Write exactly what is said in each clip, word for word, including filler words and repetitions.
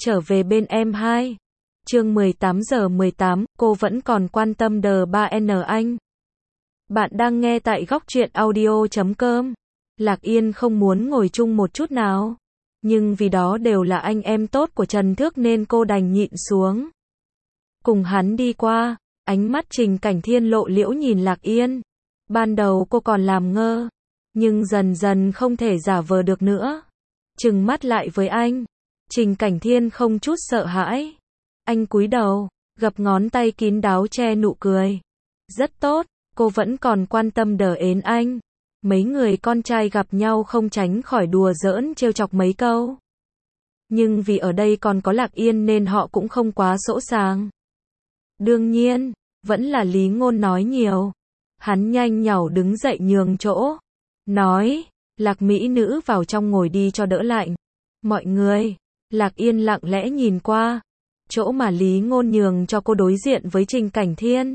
Trở về bên em hai. Chương mười tám giờ mười tám, cô vẫn còn quan tâm đờ ba en anh. Bạn đang nghe tại góc truyện audio chấm com. Lạc Yên không muốn ngồi chung một chút nào. Nhưng vì đó đều là anh em tốt của Trần Thước nên cô đành nhịn xuống. Cùng hắn đi qua, ánh mắt Trình Cảnh Thiên lộ liễu nhìn Lạc Yên. Ban đầu cô còn làm ngơ, nhưng dần dần không thể giả vờ được nữa. Trừng mắt lại với anh. Trình Cảnh Thiên không chút sợ hãi. Anh cúi đầu, gập ngón tay kín đáo che nụ cười. Rất tốt, cô vẫn còn quan tâm đờ ến anh. Mấy người con trai gặp nhau không tránh khỏi đùa giỡn trêu chọc mấy câu. Nhưng vì ở đây còn có Lạc Yên nên họ cũng không quá sỗ sàng. Đương nhiên, vẫn là Lý Ngôn nói nhiều. Hắn nhanh nhảu đứng dậy nhường chỗ. Nói, Lạc mỹ nữ vào trong ngồi đi cho đỡ lạnh. Mọi người, Lạc Yên lặng lẽ nhìn qua. Chỗ mà Lý Ngôn nhường cho cô đối diện với Trình Cảnh Thiên.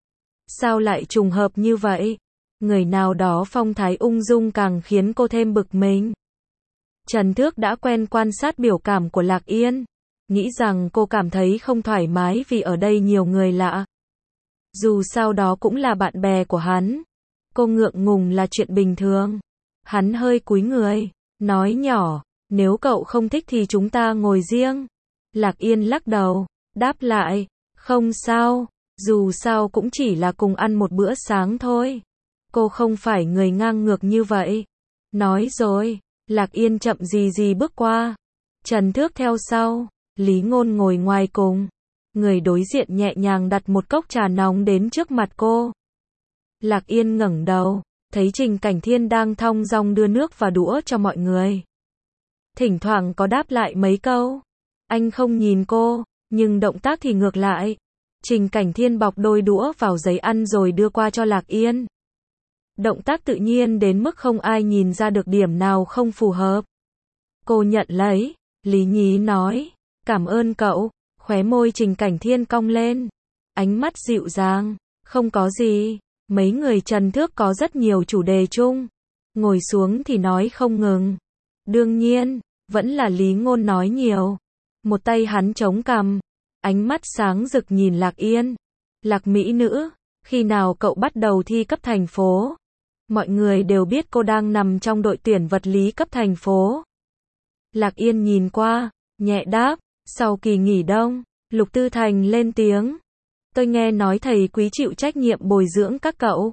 Sao lại trùng hợp như vậy? Người nào đó phong thái ung dung càng khiến cô thêm bực mình. Trần Thước đã quen quan sát biểu cảm của Lạc Yên. Nghĩ rằng cô cảm thấy không thoải mái vì ở đây nhiều người lạ. Dù sao đó cũng là bạn bè của hắn. Cô ngượng ngùng là chuyện bình thường. Hắn hơi cúi người, nói nhỏ, nếu cậu không thích thì chúng ta ngồi riêng. Lạc Yên lắc đầu, đáp lại, không sao, dù sao cũng chỉ là cùng ăn một bữa sáng thôi. Cô không phải người ngang ngược như vậy. Nói rồi, Lạc Yên chậm gì gì bước qua. Trần Thước theo sau, Lý Ngôn ngồi ngoài cùng. Người đối diện nhẹ nhàng đặt một cốc trà nóng đến trước mặt cô. Lạc Yên ngẩng đầu, thấy Trình Cảnh Thiên đang thong dong đưa nước và đũa cho mọi người. Thỉnh thoảng có đáp lại mấy câu. Anh không nhìn cô, nhưng động tác thì ngược lại. Trình Cảnh Thiên bọc đôi đũa vào giấy ăn rồi đưa qua cho Lạc Yên. Động tác tự nhiên đến mức không ai nhìn ra được điểm nào không phù hợp. Cô nhận lấy, lý nhí nói, cảm ơn cậu. Khóe môi Trình Cảnh Thiên cong lên. Ánh mắt dịu dàng, không có gì. Mấy người Trần Thước có rất nhiều chủ đề chung. Ngồi xuống thì nói không ngừng. Đương nhiên, vẫn là Lý Ngôn nói nhiều. Một tay hắn chống cằm, ánh mắt sáng rực nhìn Lạc Yên. Lạc mỹ nữ, khi nào cậu bắt đầu thi cấp thành phố? Mọi người đều biết cô đang nằm trong đội tuyển vật lý cấp thành phố. Lạc Yên nhìn qua, nhẹ đáp, sau kỳ nghỉ đông. Lục Tư Thành lên tiếng. Tôi nghe nói thầy Quý chịu trách nhiệm bồi dưỡng các cậu.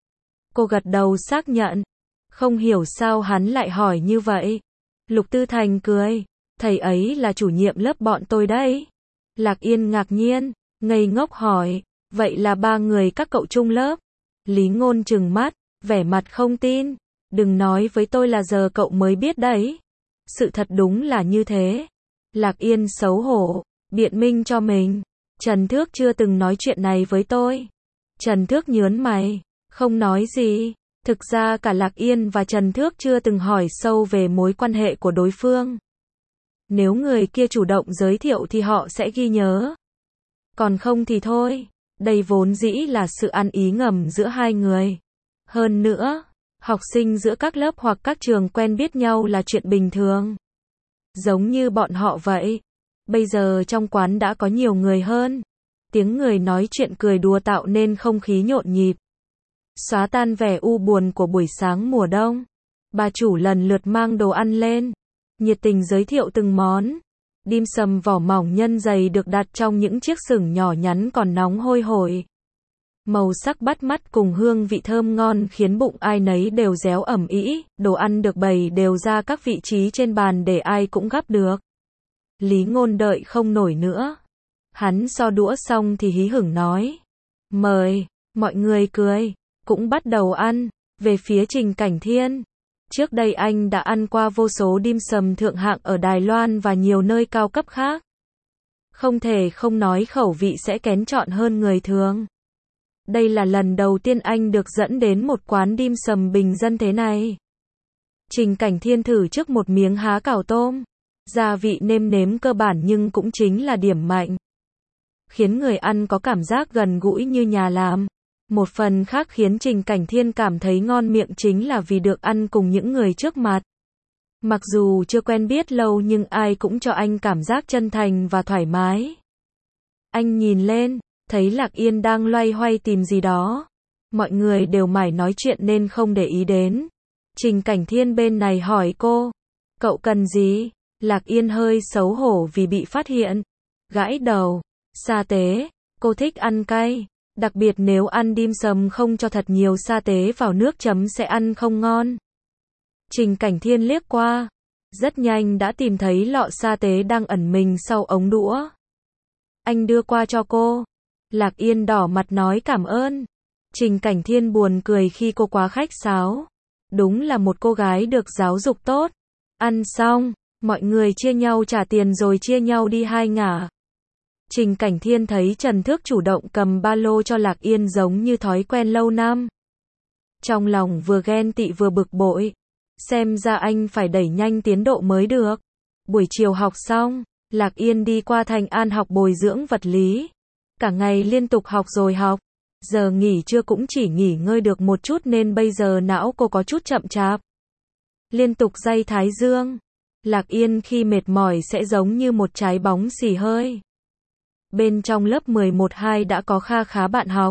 Cô gật đầu xác nhận. Không hiểu sao hắn lại hỏi như vậy. Lục Tư Thành cười. Thầy ấy là chủ nhiệm lớp bọn tôi đấy. Lạc Yên ngạc nhiên, ngây ngốc hỏi, vậy là ba người các cậu chung lớp? Lý Ngôn trừng mắt, vẻ mặt không tin. Đừng nói với tôi là giờ cậu mới biết đấy. Sự thật đúng là như thế. Lạc Yên xấu hổ, biện minh cho mình. Trần Thước chưa từng nói chuyện này với tôi. Trần Thước nhớn mày, không nói gì. Thực ra cả Lạc Yên và Trần Thước chưa từng hỏi sâu về mối quan hệ của đối phương. Nếu người kia chủ động giới thiệu thì họ sẽ ghi nhớ. Còn không thì thôi. Đây vốn dĩ là sự ăn ý ngầm giữa hai người. Hơn nữa, học sinh giữa các lớp hoặc các trường quen biết nhau là chuyện bình thường. Giống như bọn họ vậy. Bây giờ trong quán đã có nhiều người hơn. Tiếng người nói chuyện cười đùa tạo nên không khí nhộn nhịp. Xóa tan vẻ u buồn của buổi sáng mùa đông. Bà chủ lần lượt mang đồ ăn lên. Nhiệt tình giới thiệu từng món. Dim sầm vỏ mỏng nhân dày được đặt trong những chiếc sừng nhỏ nhắn còn nóng hôi hổi. Màu sắc bắt mắt cùng hương vị thơm ngon khiến bụng ai nấy đều réo ẩm ĩ. Đồ ăn được bày đều ra các vị trí trên bàn để ai cũng gắp được. Lý Ngôn đợi không nổi nữa. Hắn so đũa xong thì hí hửng nói. Mời, mọi người cười, cũng bắt đầu ăn. Về phía Trình Cảnh Thiên. Trước đây anh đã ăn qua vô số dim sầm thượng hạng ở Đài Loan và nhiều nơi cao cấp khác. Không thể không nói khẩu vị sẽ kén chọn hơn người thường. Đây là lần đầu tiên anh được dẫn đến một quán dim sầm bình dân thế này. Trình Cảnh Thiên thử trước một miếng há cảo tôm. Gia vị nêm nếm cơ bản nhưng cũng chính là điểm mạnh. Khiến người ăn có cảm giác gần gũi như nhà làm. Một phần khác khiến Trình Cảnh Thiên cảm thấy ngon miệng chính là vì được ăn cùng những người trước mặt. Mặc dù chưa quen biết lâu nhưng ai cũng cho anh cảm giác chân thành và thoải mái. Anh nhìn lên, thấy Lạc Yên đang loay hoay tìm gì đó. Mọi người đều mải nói chuyện nên không để ý đến. Trình Cảnh Thiên bên này hỏi cô, cậu cần gì? Lạc Yên hơi xấu hổ vì bị phát hiện. Gãi đầu, sa tế, cô thích ăn cay. Đặc biệt nếu ăn dim sum không cho thật nhiều sa tế vào nước chấm sẽ ăn không ngon. Trình Cảnh Thiên liếc qua, rất nhanh đã tìm thấy lọ sa tế đang ẩn mình sau ống đũa. Anh đưa qua cho cô. Lạc Yên đỏ mặt nói cảm ơn. Trình Cảnh Thiên buồn cười khi cô quá khách sáo. Đúng là một cô gái được giáo dục tốt. Ăn xong, mọi người chia nhau trả tiền rồi chia nhau đi hai ngả. Trình Cảnh Thiên thấy Trần Thước chủ động cầm ba lô cho Lạc Yên giống như thói quen lâu năm. Trong lòng vừa ghen tị vừa bực bội. Xem ra anh phải đẩy nhanh tiến độ mới được. Buổi chiều học xong, Lạc Yên đi qua Thành An học bồi dưỡng vật lý. Cả ngày liên tục học rồi học. Giờ nghỉ trưa cũng chỉ nghỉ ngơi được một chút nên bây giờ não cô có chút chậm chạp. Liên tục day thái dương. Lạc Yên khi mệt mỏi sẽ giống như một trái bóng xì hơi. Bên trong lớp mười một hai đã có kha khá bạn học.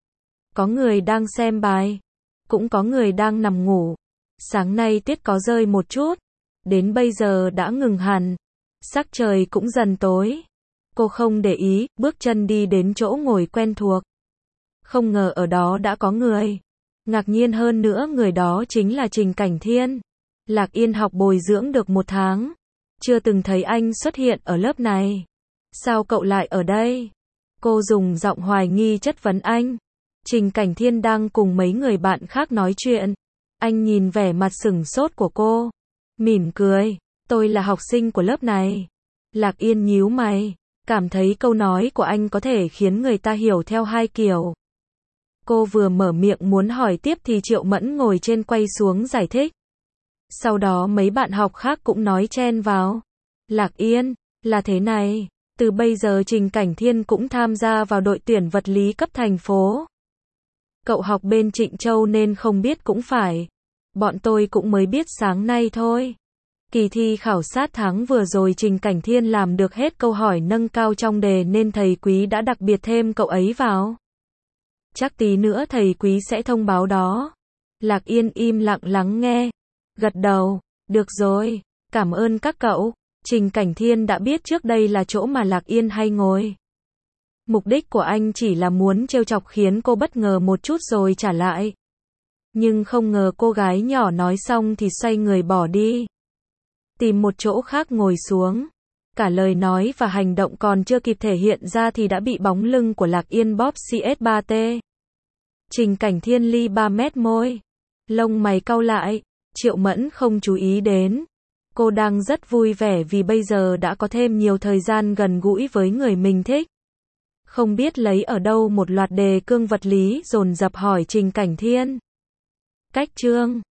Có người đang xem bài. Cũng có người đang nằm ngủ. Sáng nay tiết có rơi một chút. Đến bây giờ đã ngừng hẳn. Sắc trời cũng dần tối. Cô không để ý, bước chân đi đến chỗ ngồi quen thuộc. Không ngờ ở đó đã có người. Ngạc nhiên hơn nữa người đó chính là Trình Cảnh Thiên. Lạc Yên học bồi dưỡng được một tháng. Chưa từng thấy anh xuất hiện ở lớp này. Sao cậu lại ở đây? Cô dùng giọng hoài nghi chất vấn anh. Trình Cảnh Thiên đang cùng mấy người bạn khác nói chuyện. Anh nhìn vẻ mặt sửng sốt của cô. Mỉm cười. Tôi là học sinh của lớp này. Lạc Yên nhíu mày. Cảm thấy câu nói của anh có thể khiến người ta hiểu theo hai kiểu. Cô vừa mở miệng muốn hỏi tiếp thì Triệu Mẫn ngồi trên quay xuống giải thích. Sau đó mấy bạn học khác cũng nói chen vào. Lạc Yên, là thế này. Từ bây giờ Trình Cảnh Thiên cũng tham gia vào đội tuyển vật lý cấp thành phố. Cậu học bên Trịnh Châu nên không biết cũng phải. Bọn tôi cũng mới biết sáng nay thôi. Kỳ thi khảo sát tháng vừa rồi Trình Cảnh Thiên làm được hết câu hỏi nâng cao trong đề nên thầy Quý đã đặc biệt thêm cậu ấy vào. Chắc tí nữa thầy Quý sẽ thông báo đó. Lạc Yên im lặng lắng nghe. Gật đầu. Được rồi. Cảm ơn các cậu. Trình Cảnh Thiên đã biết trước đây là chỗ mà Lạc Yên hay ngồi. Mục đích của anh chỉ là muốn trêu chọc khiến cô bất ngờ một chút rồi trả lại. Nhưng không ngờ cô gái nhỏ nói xong thì xoay người bỏ đi. Tìm một chỗ khác ngồi xuống. Cả lời nói và hành động còn chưa kịp thể hiện ra thì đã bị bóng lưng của Lạc Yên bóp xê ét ba tê. Trình Cảnh Thiên ly ba mét môi. Lông mày cau lại. Triệu Mẫn không chú ý đến. Cô đang rất vui vẻ vì bây giờ đã có thêm nhiều thời gian gần gũi với người mình thích. Không biết lấy ở đâu một loạt đề cương vật lý dồn dập hỏi Trình Cảnh Thiên. Cách chương